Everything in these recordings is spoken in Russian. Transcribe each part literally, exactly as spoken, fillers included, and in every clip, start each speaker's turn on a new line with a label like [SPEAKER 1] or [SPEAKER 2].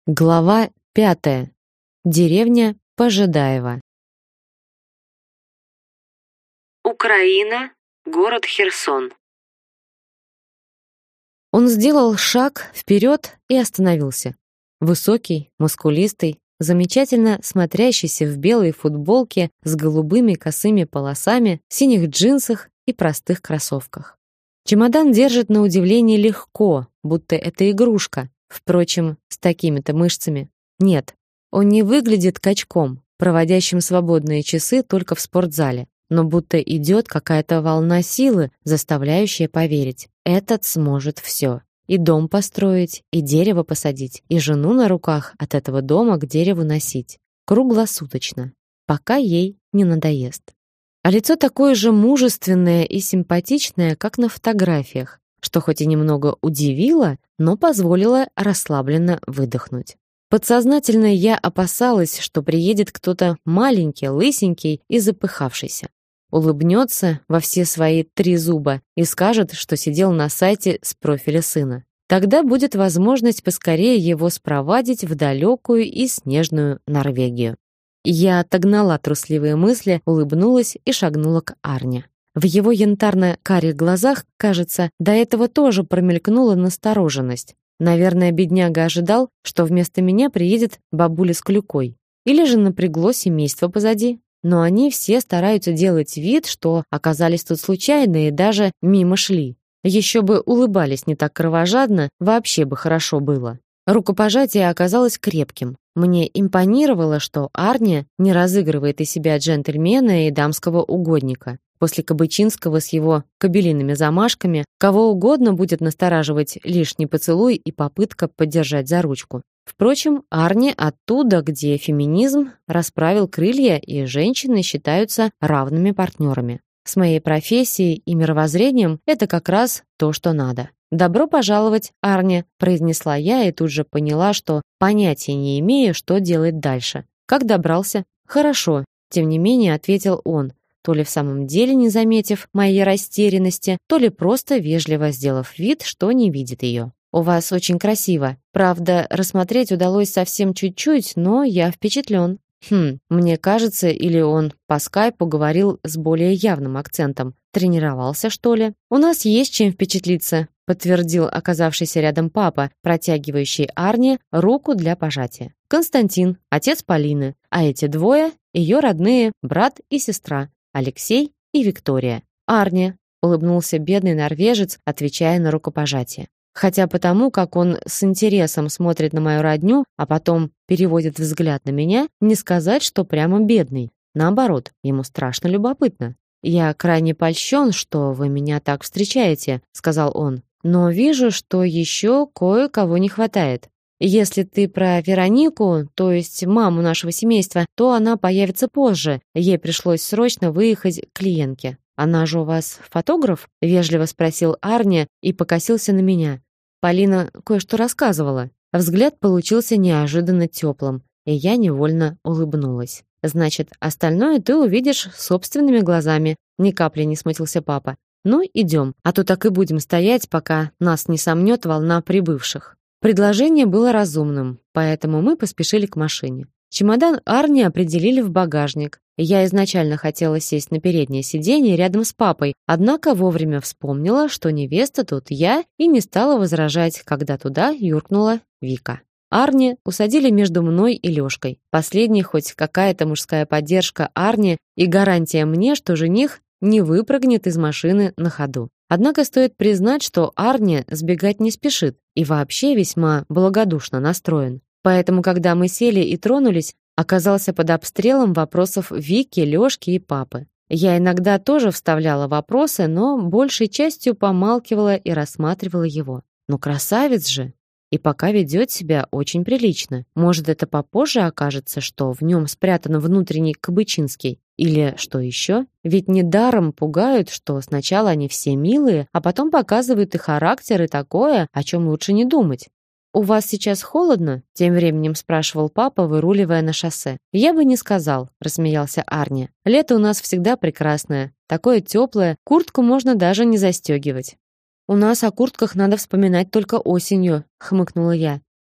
[SPEAKER 1] Глава пятая. Деревня Пожидаево.
[SPEAKER 2] Украина, город Херсон.
[SPEAKER 1] Он сделал шаг вперед и остановился. Высокий, мускулистый, замечательно смотрящийся в белой футболке с голубыми косыми полосами, синих джинсах и простых кроссовках. Чемодан держит на удивление легко, будто это игрушка. Впрочем, с такими-то мышцами. Нет, он не выглядит качком, проводящим свободные часы только в спортзале, но будто идет какая-то волна силы, заставляющая поверить: этот сможет все. И дом построить, и дерево посадить, и жену на руках от этого дома к дереву носить. Круглосуточно, пока ей не надоест. А лицо такое же мужественное и симпатичное, как на фотографиях, что хоть и немного удивило, но позволило расслабленно выдохнуть. Подсознательно я опасалась, что приедет кто-то маленький, лысенький и запыхавшийся. Улыбнется во все свои три зуба и скажет, что сидел на сайте с профиля сына. Тогда будет возможность поскорее его спровадить в далекую и снежную Норвегию. Я отогнала трусливые мысли, улыбнулась и шагнула к Арне. В его янтарно-карих глазах, кажется, до этого тоже промелькнула настороженность. Наверное, бедняга ожидал, что вместо меня приедет бабуля с клюкой. Или же напрягло семейство позади. Но они все стараются делать вид, что оказались тут случайно и даже мимо шли. Еще бы улыбались не так кровожадно, вообще бы хорошо было. Рукопожатие оказалось крепким. Мне импонировало, что Арне не разыгрывает из себя джентльмена и дамского угодника. После Кабычинского с его кобелиными замашками кого угодно будет настораживать лишний поцелуй и попытка поддержать за ручку. Впрочем, Арне оттуда, где феминизм расправил крылья и женщины считаются равными партнерами. С моей профессией и мировоззрением это как раз то, что надо. «Добро пожаловать, Арне», — произнесла я и тут же поняла, что понятия не имею, что делать дальше. «Как добрался?» «Хорошо», — тем не менее ответил он, то ли в самом деле не заметив моей растерянности, то ли просто вежливо сделав вид, что не видит ее. «У вас очень красиво. Правда, рассмотреть удалось совсем чуть-чуть, но я впечатлен». Хм, мне кажется, или он по скайпу говорил с более явным акцентом. Тренировался, что ли? «У нас есть чем впечатлиться», подтвердил оказавшийся рядом папа, протягивающий Арне руку для пожатия. «Константин, отец Полины, а эти двое — ее родные брат и сестра, Алексей и Виктория». «Арне», — улыбнулся бедный норвежец, отвечая на рукопожатие. Хотя потому, как он с интересом смотрит на мою родню, а потом переводит взгляд на меня, не сказать, что прямо бедный. Наоборот, ему страшно любопытно. «Я крайне польщен, что вы меня так встречаете», — сказал он. «Но вижу, что еще кое-кого не хватает. Если ты про Веронику, то есть маму нашего семейства, то она появится позже. Ей пришлось срочно выехать к клиентке». «Она же у вас фотограф?» — вежливо спросил Арне и покосился на меня. Полина кое-что рассказывала. Взгляд получился неожиданно теплым, и я невольно улыбнулась. «Значит, остальное ты увидишь собственными глазами», — ни капли не смутился папа. «Ну, идем, а то так и будем стоять, пока нас не сомнет волна прибывших». Предложение было разумным, поэтому мы поспешили к машине. Чемодан Арни определили в багажник. Я изначально хотела сесть на переднее сиденье рядом с папой, однако вовремя вспомнила, что невеста тут я, и не стала возражать, когда туда юркнула Вика. Арни усадили между мной и Лёшкой. Последний хоть какая-то мужская поддержка Арни и гарантия мне, что жених не выпрыгнет из машины на ходу. Однако стоит признать, что Арни сбегать не спешит и вообще весьма благодушно настроен. Поэтому, когда мы сели и тронулись, оказался под обстрелом вопросов Вики, Лёшки и папы. Я иногда тоже вставляла вопросы, но большей частью помалкивала и рассматривала его. Ну, красавец же! И пока ведет себя очень прилично. Может, это попозже окажется, что в нем спрятан внутренний Кабычинский? Или что еще? Ведь недаром пугают, что сначала они все милые, а потом показывают и характер, и такое, о чем лучше не думать. «У вас сейчас холодно?» — тем временем спрашивал папа, выруливая на шоссе. «Я бы не сказал», — рассмеялся Арне. «Лето у нас всегда прекрасное, такое теплое, куртку можно даже не застегивать». «У нас о куртках надо вспоминать только осенью», — хмыкнула я.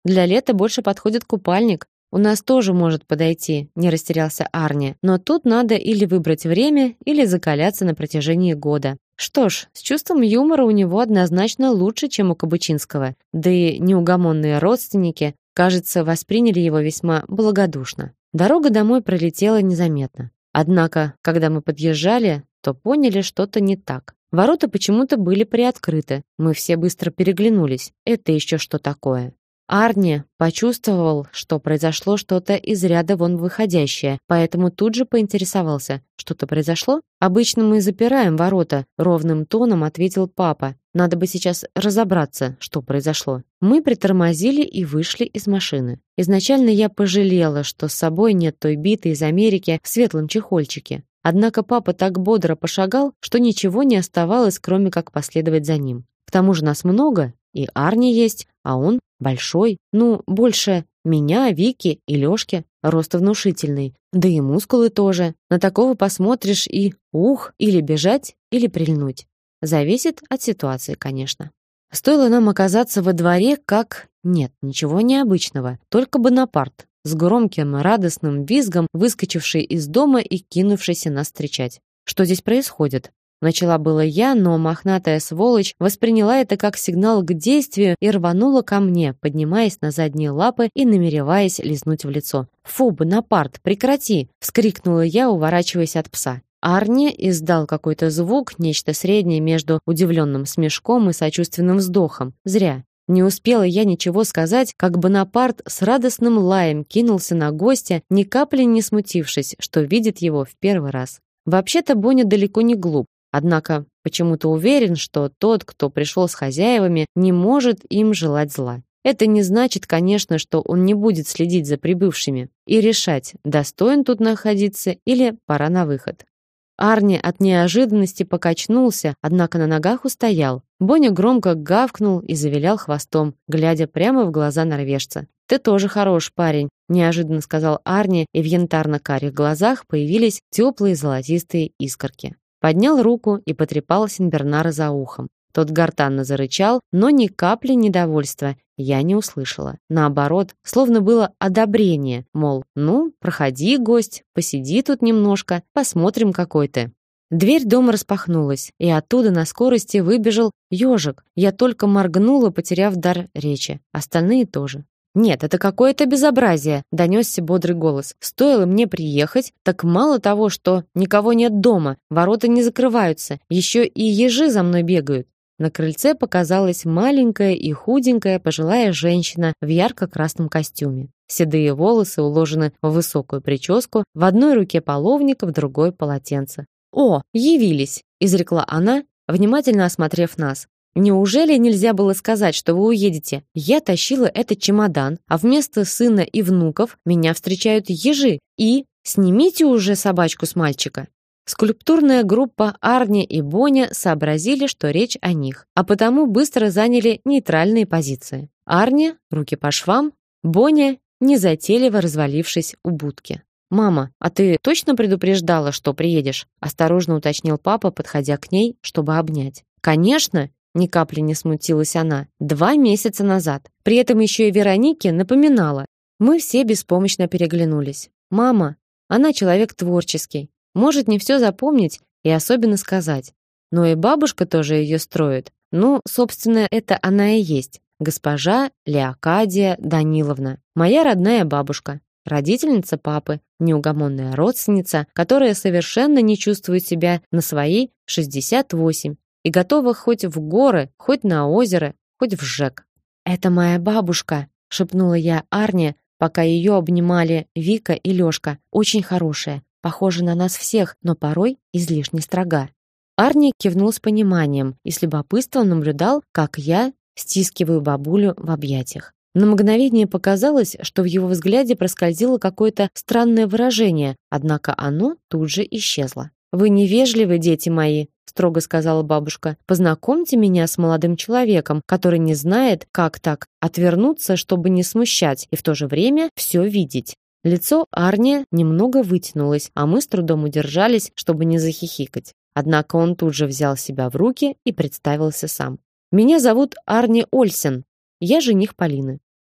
[SPEAKER 1] Для лета больше подходит купальник. У нас тоже может подойти, не растерялся Арни. Но тут надо или выбрать время, или закаляться на протяжении года. Что ж, с чувством юмора у него однозначно лучше, чем у Кабачинского. Да и неугомонные родственники, кажется, восприняли его весьма благодушно. Дорога домой пролетела незаметно. Однако, когда мы подъезжали, то поняли, что-то не так. Ворота почему-то были приоткрыты. Мы все быстро переглянулись. Это еще что такое? Арни почувствовал, что произошло что-то из ряда вон выходящее, поэтому тут же поинтересовался: что-то произошло? Обычно мы запираем ворота, ровным тоном ответил папа. Надо бы сейчас разобраться, что произошло. Мы притормозили и вышли из машины. Изначально я пожалела, что с собой нет той биты из Америки в светлом чехольчике. Однако папа так бодро пошагал, что ничего не оставалось, кроме как последовать за ним. К тому же нас много, и Арни есть, а он большой, ну, больше меня, Вики и Лёшки, рост внушительный, да и мускулы тоже. На такого посмотришь и ух, или бежать, или прильнуть. Зависит от ситуации, конечно. Стоило нам оказаться во дворе, как... Нет, ничего необычного, только Бонапарт, с громким радостным визгом выскочивший из дома и кинувшийся нас встречать. Что здесь происходит? Начала было я, но мохнатая сволочь восприняла это как сигнал к действию и рванула ко мне, поднимаясь на задние лапы и намереваясь лизнуть в лицо. «Фу, Бонапарт, прекрати!» — вскрикнула я, уворачиваясь от пса. Арни издал какой-то звук, нечто среднее между удивленным смешком и сочувственным вздохом. Зря. Не успела я ничего сказать, как Бонапарт с радостным лаем кинулся на гостя, ни капли не смутившись, что видит его в первый раз. Вообще-то Боня далеко не глуп. Однако почему-то уверен, что тот, кто пришел с хозяевами, не может им желать зла. Это не значит, конечно, что он не будет следить за прибывшими и решать, достоин тут находиться или пора на выход. Арни от неожиданности покачнулся, однако на ногах устоял. Боня громко гавкнул и завилял хвостом, глядя прямо в глаза норвежца. «Ты тоже хорош, парень», — неожиданно сказал Арни, и в янтарно-карих глазах появились теплые золотистые искорки. Поднял руку и потрепал Сенбернара за ухом. Тот гортанно зарычал, но ни капли недовольства я не услышала. Наоборот, словно было одобрение, мол, ну, проходи, гость, посиди тут немножко, посмотрим, какой ты. Дверь дома распахнулась, и оттуда на скорости выбежал ежик. Я только моргнула, потеряв дар речи. Остальные тоже. «Нет, это какое-то безобразие», — донесся бодрый голос. «Стоило мне приехать, так мало того, что никого нет дома, ворота не закрываются, еще и ежи за мной бегают». На крыльце показалась маленькая и худенькая пожилая женщина в ярко-красном костюме. Седые волосы уложены в высокую прическу, в одной руке половник, в другой полотенце. «О, явились!» — изрекла она, внимательно осмотрев нас. «Неужели нельзя было сказать, что вы уедете? Я тащила этот чемодан, а вместо сына и внуков меня встречают ежи. И снимите уже собачку с мальчика». Скульптурная группа Арни и Боня сообразили, что речь о них, а потому быстро заняли нейтральные позиции. Арни — руки по швам, Боня — незатейливо развалившись у будки. «Мама, а ты точно предупреждала, что приедешь?» — осторожно уточнил папа, подходя к ней, чтобы обнять. «Конечно!» — ни капли не смутилась она. «Два месяца назад. При этом еще и Веронике напоминала». Мы все беспомощно переглянулись. «Мама, она человек творческий. Может не все запомнить и особенно сказать. Но и бабушка тоже ее строит. Ну, собственно, это она и есть. Госпожа Леокадия Даниловна. Моя родная бабушка. Родительница папы, неугомонная родственница, которая совершенно не чувствует себя на свои шестьдесят восемь и готова хоть в горы, хоть на озеро, хоть в ЖЭК. «Это моя бабушка», — шепнула я Арне, пока ее обнимали Вика и Лёшка. «Очень хорошая, похожа на нас всех, но порой излишне строга». Арни кивнул с пониманием и с любопытством наблюдал, как я стискиваю бабулю в объятиях. На мгновение показалось, что в его взгляде проскользило какое-то странное выражение, однако оно тут же исчезло. «Вы невежливы, дети мои», — строго сказала бабушка. «Познакомьте меня с молодым человеком, который не знает, как так отвернуться, чтобы не смущать, и в то же время все видеть». Лицо Арни немного вытянулось, а мы с трудом удержались, чтобы не захихикать. Однако он тут же взял себя в руки и представился сам. «Меня зовут Арни Ольсен. Я жених Полины».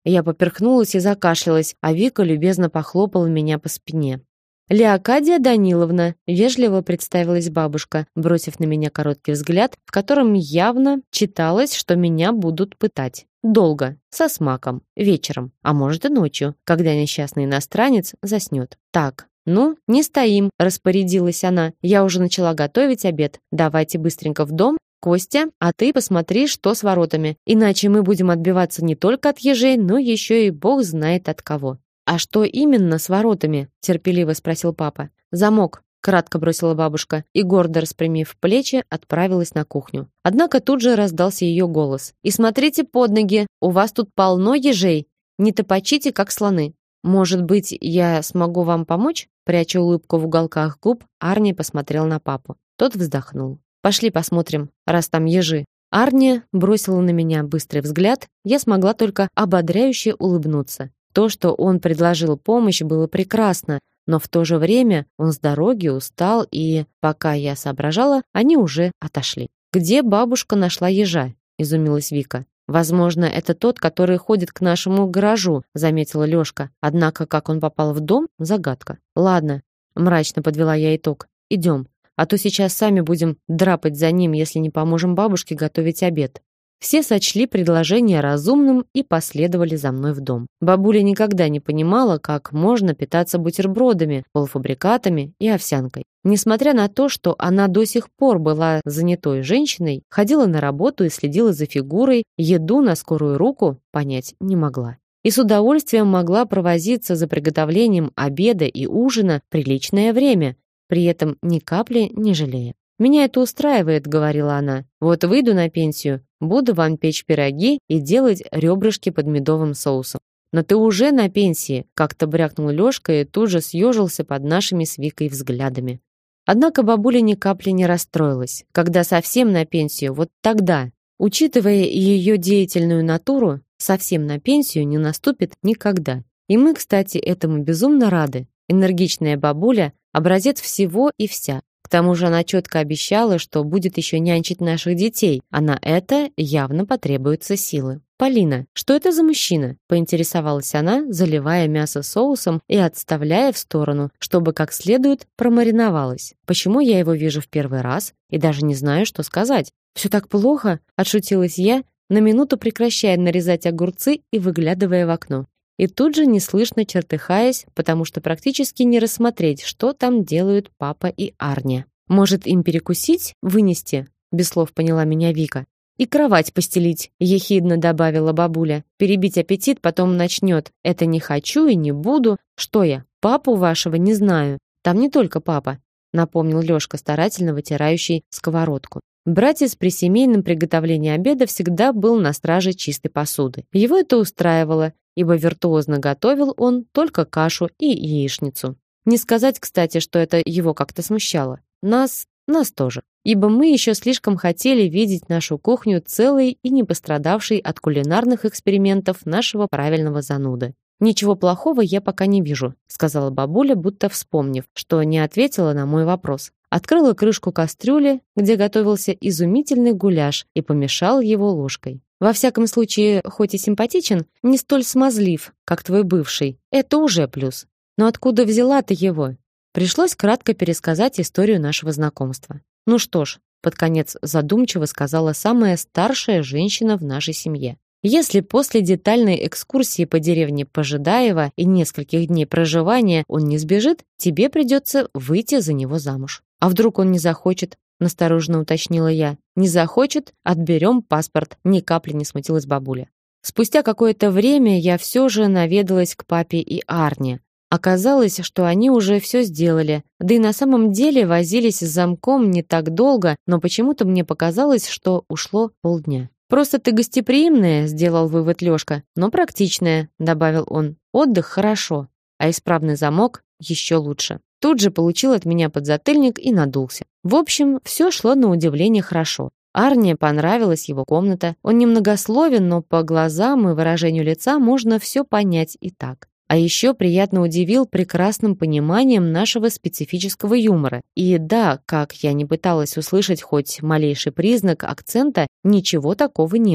[SPEAKER 1] Я поперхнулась и закашлялась, а Вика любезно похлопала меня по спине. «Леокадия Даниловна», — вежливо представилась бабушка, бросив на меня короткий взгляд, в котором явно читалось, что меня будут пытать. Долго, со смаком, вечером, а может и ночью, когда несчастный иностранец заснет. «Так, ну, не стоим», — распорядилась она. «Я уже начала готовить обед. Давайте быстренько в дом. Костя, а ты посмотри, что с воротами. Иначе мы будем отбиваться не только от ежей, но еще и бог знает от кого». «А что именно с воротами?» — терпеливо спросил папа. «Замок», — кратко бросила бабушка и, гордо распрямив плечи, отправилась на кухню. Однако тут же раздался ее голос. «И смотрите под ноги, у вас тут полно ежей. Не топочите, как слоны». «Может быть, я смогу вам помочь?» Пряча улыбку в уголках губ, Арни посмотрел на папу. Тот вздохнул. «Пошли посмотрим, раз там ежи». Арни бросила на меня быстрый взгляд, я смогла только ободряюще улыбнуться. То, что он предложил помощь, было прекрасно, но в то же время он с дороги устал, и, пока я соображала, они уже отошли. «Где бабушка нашла ежа?» — изумилась Вика. «Возможно, это тот, который ходит к нашему гаражу», — заметила Лёшка. Однако, как он попал в дом — загадка. «Ладно», — мрачно подвела я итог. «Идем, а то сейчас сами будем драпать за ним, если не поможем бабушке готовить обед». Все сочли предложение разумным и последовали за мной в дом. Бабуля никогда не понимала, как можно питаться бутербродами, полуфабрикатами и овсянкой. Несмотря на то, что она до сих пор была занятой женщиной, ходила на работу и следила за фигурой, еду на скорую руку понять не могла. И с удовольствием могла провозиться за приготовлением обеда и ужина приличное время, при этом ни капли не жалея. «Меня это устраивает», — говорила она. «Вот выйду на пенсию, буду вам печь пироги и делать ребрышки под медовым соусом». «Но ты уже на пенсии», — как-то брякнул Лёшка и тут же съежился под нашими с Викой взглядами. Однако бабуля ни капли не расстроилась. Когда совсем на пенсию, вот тогда, учитывая ее деятельную натуру, совсем на пенсию не наступит никогда. И мы, кстати, этому безумно рады. Энергичная бабуля — образец всего и вся. К тому же она четко обещала, что будет еще нянчить наших детей, а на это явно потребуются силы. «Полина, что это за мужчина?» — поинтересовалась она, заливая мясо соусом и отставляя в сторону, чтобы как следует промариновалось. «Почему я его вижу в первый раз и даже не знаю, что сказать?» «Все так плохо?» — отшутилась я, на минуту прекращая нарезать огурцы и выглядывая в окно. И тут же неслышно чертыхаясь, потому что практически не рассмотреть, что там делают папа и Арни. «Может, им перекусить, вынести?» — без слов поняла меня Вика. «И кровать постелить», — ехидно добавила бабуля. «Перебить аппетит потом начнет. Это не хочу и не буду. Что я, папу вашего не знаю. Там не только папа», — напомнил Лёшка, старательно вытирающий сковородку. Братец при семейном приготовлении обеда всегда был на страже чистой посуды. Его это устраивало, ибо виртуозно готовил он только кашу и яичницу. Не сказать, кстати, что это его как-то смущало. Нас, нас тоже. Ибо мы еще слишком хотели видеть нашу кухню целой и не пострадавшей от кулинарных экспериментов нашего правильного зануды. «Ничего плохого я пока не вижу», — сказала бабуля, будто вспомнив, что не ответила на мой вопрос. Открыла крышку кастрюли, где готовился изумительный гуляш, и помешала его ложкой. «Во всяком случае, хоть и симпатичен, не столь смазлив, как твой бывший. Это уже плюс. Но откуда взяла ты его?» Пришлось кратко пересказать историю нашего знакомства. «Ну что ж», — под конец задумчиво сказала самая старшая женщина в нашей семье. «Если после детальной экскурсии по деревне Пожидаева и нескольких дней проживания он не сбежит, тебе придется выйти за него замуж». «А вдруг он не захочет?» — настороженно уточнила я. «Не захочет? Отберем паспорт», — ни капли не смутилась бабуля. Спустя какое-то время я все же наведалась к папе и Арне. Оказалось, что они уже все сделали, да и на самом деле возились с замком не так долго, но почему-то мне показалось, что ушло полдня. «Просто ты гостеприимная», — сделал вывод Лёшка, «но практичная», — добавил он. «Отдых хорошо, а исправный замок еще лучше». Тут же получил от меня подзатыльник и надулся. В общем, все шло на удивление хорошо. Арне понравилась его комната. Он немногословен, но по глазам и выражению лица можно все понять и так. А еще приятно удивил прекрасным пониманием нашего специфического юмора. И да, как я не пыталась услышать хоть малейший признак акцента, ничего такого не было.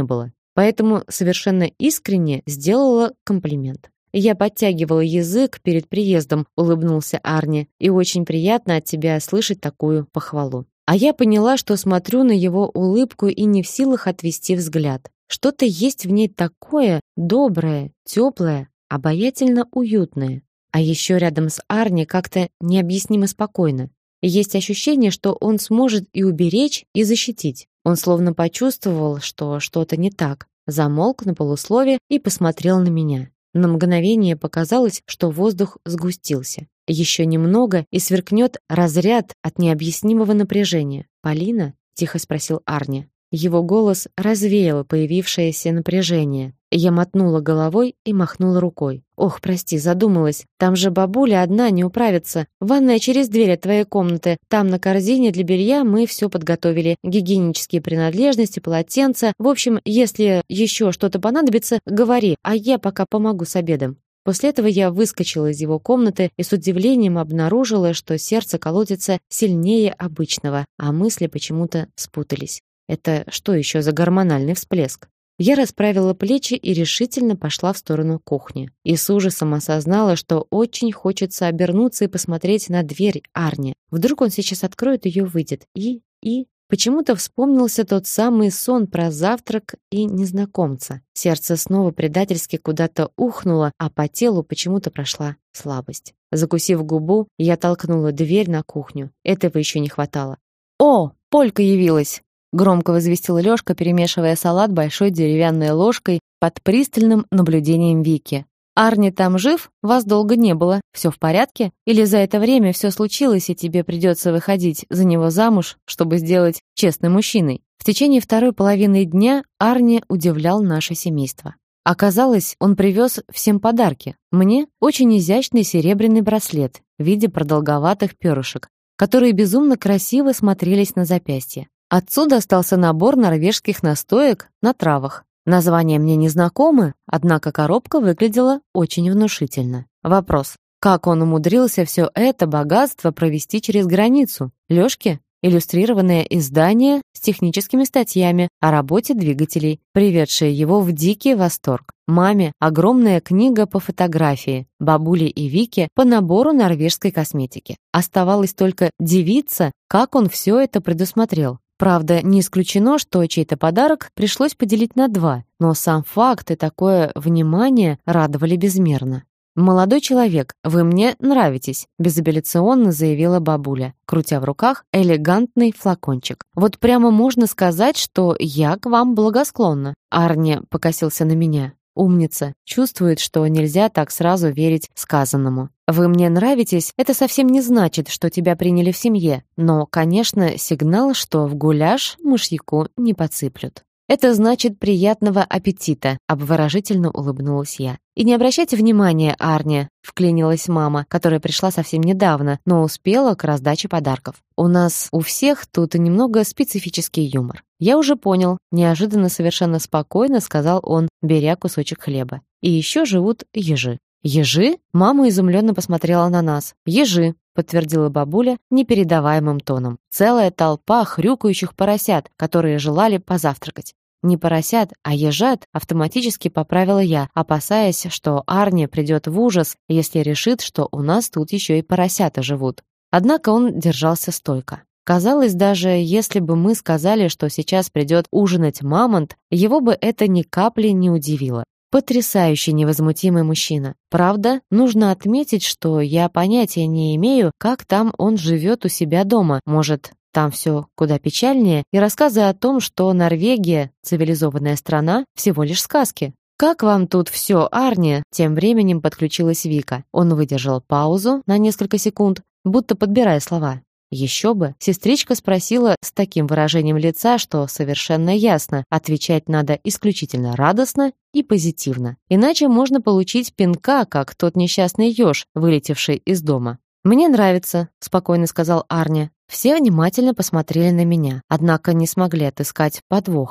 [SPEAKER 1] поэтому совершенно искренне сделала комплимент. «Я подтягивала язык перед приездом», — улыбнулся Арни, «и очень приятно от тебя слышать такую похвалу». А я поняла, что смотрю на его улыбку и не в силах отвести взгляд. Что-то есть в ней такое доброе, теплое, обаятельно уютное. А еще рядом с Арни как-то необъяснимо спокойно. Есть ощущение, что он сможет и уберечь, и защитить. Он словно почувствовал, что что-то не так, замолк на полуслове и посмотрел на меня. На мгновение показалось, что воздух сгустился. Еще немного, и сверкнет разряд от необъяснимого напряжения. «Полина?» — тихо спросил Арни. Его голос развеял появившееся напряжение. Я мотнула головой и махнула рукой. «Ох, прости, задумалась. Там же бабуля одна не управится. Ванная через дверь от твоей комнаты. Там на корзине для белья мы все подготовили. Гигиенические принадлежности, полотенца. В общем, если еще что-то понадобится, говори, а я пока помогу с обедом». После этого я выскочила из его комнаты и с удивлением обнаружила, что сердце колотится сильнее обычного, а мысли почему-то спутались. Это что еще за гормональный всплеск? Я расправила плечи и решительно пошла в сторону кухни. И с ужасом осознала, что очень хочется обернуться и посмотреть на дверь Арни. Вдруг он сейчас откроет ее, выйдет. И... и... Почему-то вспомнился тот самый сон про завтрак и незнакомца. Сердце снова предательски куда-то ухнуло, а по телу почему-то прошла слабость. Закусив губу, я толкнула дверь на кухню. Этого еще не хватало. «О, Полька явилась!» Громко возвестил Лёшка, перемешивая салат большой деревянной ложкой под пристальным наблюдением Вики. «Арни там жив? Вас долго не было. Все в порядке? Или за это время все случилось, и тебе придется выходить за него замуж, чтобы сделать честным мужчиной?» В течение второй половины дня Арни удивлял наше семейство. Оказалось, он привез всем подарки. Мне очень изящный серебряный браслет в виде продолговатых перышек, которые безумно красиво смотрелись на запястье. Отцу достался набор норвежских настоек на травах. Названия мне не знакомы, однако коробка выглядела очень внушительно. Вопрос: как он умудрился все это богатство провести через границу? Лёшке иллюстрированное издание с техническими статьями о работе двигателей, приведшее его в дикий восторг. Маме огромная книга по фотографии, бабуле и Вике по набору норвежской косметики. Оставалось только дивиться, как он все это предусмотрел. Правда, не исключено, что чей-то подарок пришлось поделить на два, но сам факт и такое внимание радовали безмерно. «Молодой человек, вы мне нравитесь», — безапелляционно заявила бабуля, крутя в руках элегантный флакончик. «Вот прямо можно сказать, что я к вам благосклонна». Арни покосился на меня. Умница, чувствует, что нельзя так сразу верить сказанному. «Вы мне нравитесь» — это совсем не значит, что тебя приняли в семье, но, конечно, сигнал, что в гуляш мышьяку не подсыплют. «Это значит приятного аппетита», — обворожительно улыбнулась я. «И не обращайте внимания, Арни», — вклинилась мама, которая пришла совсем недавно, но успела к раздаче подарков. «У нас у всех тут немного специфический юмор». «Я уже понял», — неожиданно совершенно спокойно сказал он, беря кусочек хлеба. «И еще живут ежи». «Ежи?» — мама изумленно посмотрела на нас. «Ежи», — подтвердила бабуля непередаваемым тоном. «Целая толпа хрюкающих поросят, которые желали позавтракать». «Не поросят, а ежат», — автоматически поправила я, опасаясь, что Арни придет в ужас, если решит, что у нас тут еще и поросята живут. Однако он держался стойко. Казалось, даже если бы мы сказали, что сейчас придет ужинать мамонт, его бы это ни капли не удивило. Потрясающе невозмутимый мужчина. Правда, нужно отметить, что я понятия не имею, как там он живет у себя дома. Может, там все куда печальнее, и рассказы о том, что Норвегия — цивилизованная страна, всего лишь сказки. «Как вам тут все, Арни?» Тем временем подключилась Вика. Он выдержал паузу на несколько секунд, будто подбирая слова. Еще бы, сестричка спросила с таким выражением лица, что совершенно ясно, отвечать надо исключительно радостно и позитивно. Иначе можно получить пинка, как тот несчастный еж, вылетевший из дома. «Мне нравится», — спокойно сказал Арни. Все внимательно посмотрели на меня, однако не смогли отыскать подвоха.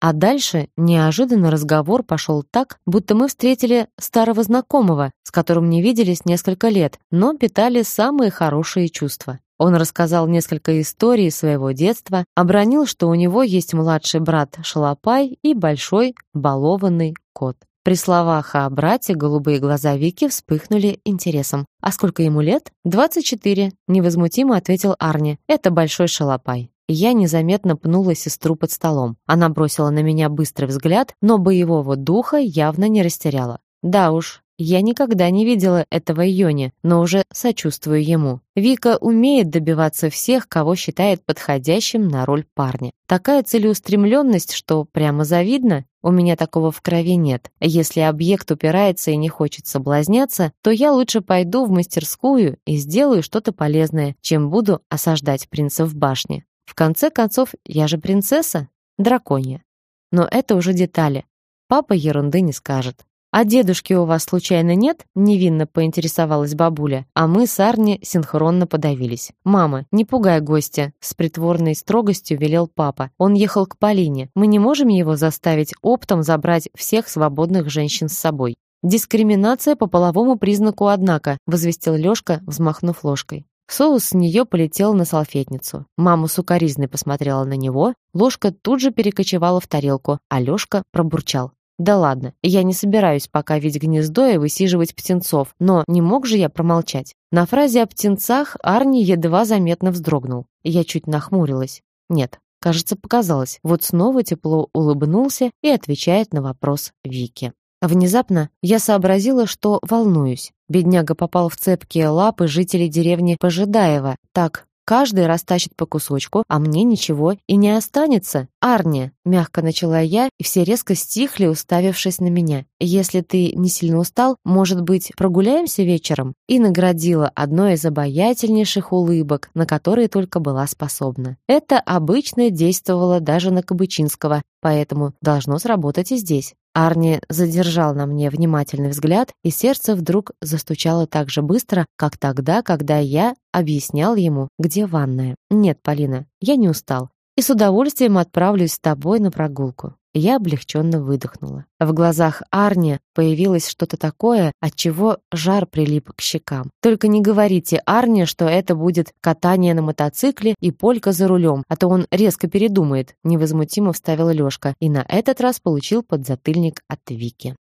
[SPEAKER 1] А дальше неожиданно разговор пошел так, будто мы встретили старого знакомого, с которым не виделись несколько лет, но питали самые хорошие чувства. Он рассказал несколько историй своего детства, обронил, что у него есть младший брат Шалопай и большой балованный кот. При словах о брате голубые глаза Вики вспыхнули интересом. «А сколько ему лет?» «двадцать четыре», — невозмутимо ответил Арни. «Это большой Шалопай». Я незаметно пнула сестру под столом. Она бросила на меня быстрый взгляд, но боевого духа явно не растеряла. Да уж, я никогда не видела этого Йони, но уже сочувствую ему. Вика умеет добиваться всех, кого считает подходящим на роль парня. Такая целеустремленность, что прямо завидно. У меня такого в крови нет. Если объект упирается и не хочет соблазняться, то я лучше пойду в мастерскую и сделаю что-то полезное, чем буду осаждать принца в башне. В конце концов, я же принцесса, драконья. Но это уже детали. Папа ерунды не скажет. «А дедушки у вас случайно нет?» — невинно поинтересовалась бабуля, а мы с Арни синхронно подавились. «Мама, не пугай гостя», — с притворной строгостью велел папа. «Он ехал к Полине. Мы не можем его заставить оптом забрать всех свободных женщин с собой». «Дискриминация по половому признаку, однако», — возвестил Лёшка, взмахнув ложкой. Соус с нее полетел на салфетницу. Мама сукоризной посмотрела на него, ложка тут же перекочевала в тарелку, а Лёшка пробурчал. «Да ладно, я не собираюсь пока вить гнездо и высиживать птенцов, но не мог же я промолчать». На фразе о птенцах Арни едва заметно вздрогнул. Я чуть нахмурилась. Нет, кажется, показалось. Вот снова тепло улыбнулся и отвечает на вопрос Вики. Внезапно я сообразила, что волнуюсь. Бедняга попал в цепкие лапы жителей деревни Пожидаева. Так, каждый растащит по кусочку, а мне ничего и не останется. «Арни», — мягко начала я, и все резко стихли, уставившись на меня. «Если ты не сильно устал, может быть, прогуляемся вечером?» И наградила одной из обаятельнейших улыбок, на которые только была способна. Это обычно действовало даже на Кабычинского, поэтому должно сработать и здесь. Арни задержал на мне внимательный взгляд, и сердце вдруг застучало так же быстро, как тогда, когда я объяснял ему, где ванная. «Нет, Полина, я не устал, и с удовольствием отправлюсь с тобой на прогулку». Я облегченно выдохнула. В глазах Арни появилось что-то такое, от чего жар прилип к щекам. «Только не говорите Арни, что это будет катание на мотоцикле и полька за рулем, а то он резко передумает», — невозмутимо вставил Лёшка и на этот раз получил подзатыльник от Вики.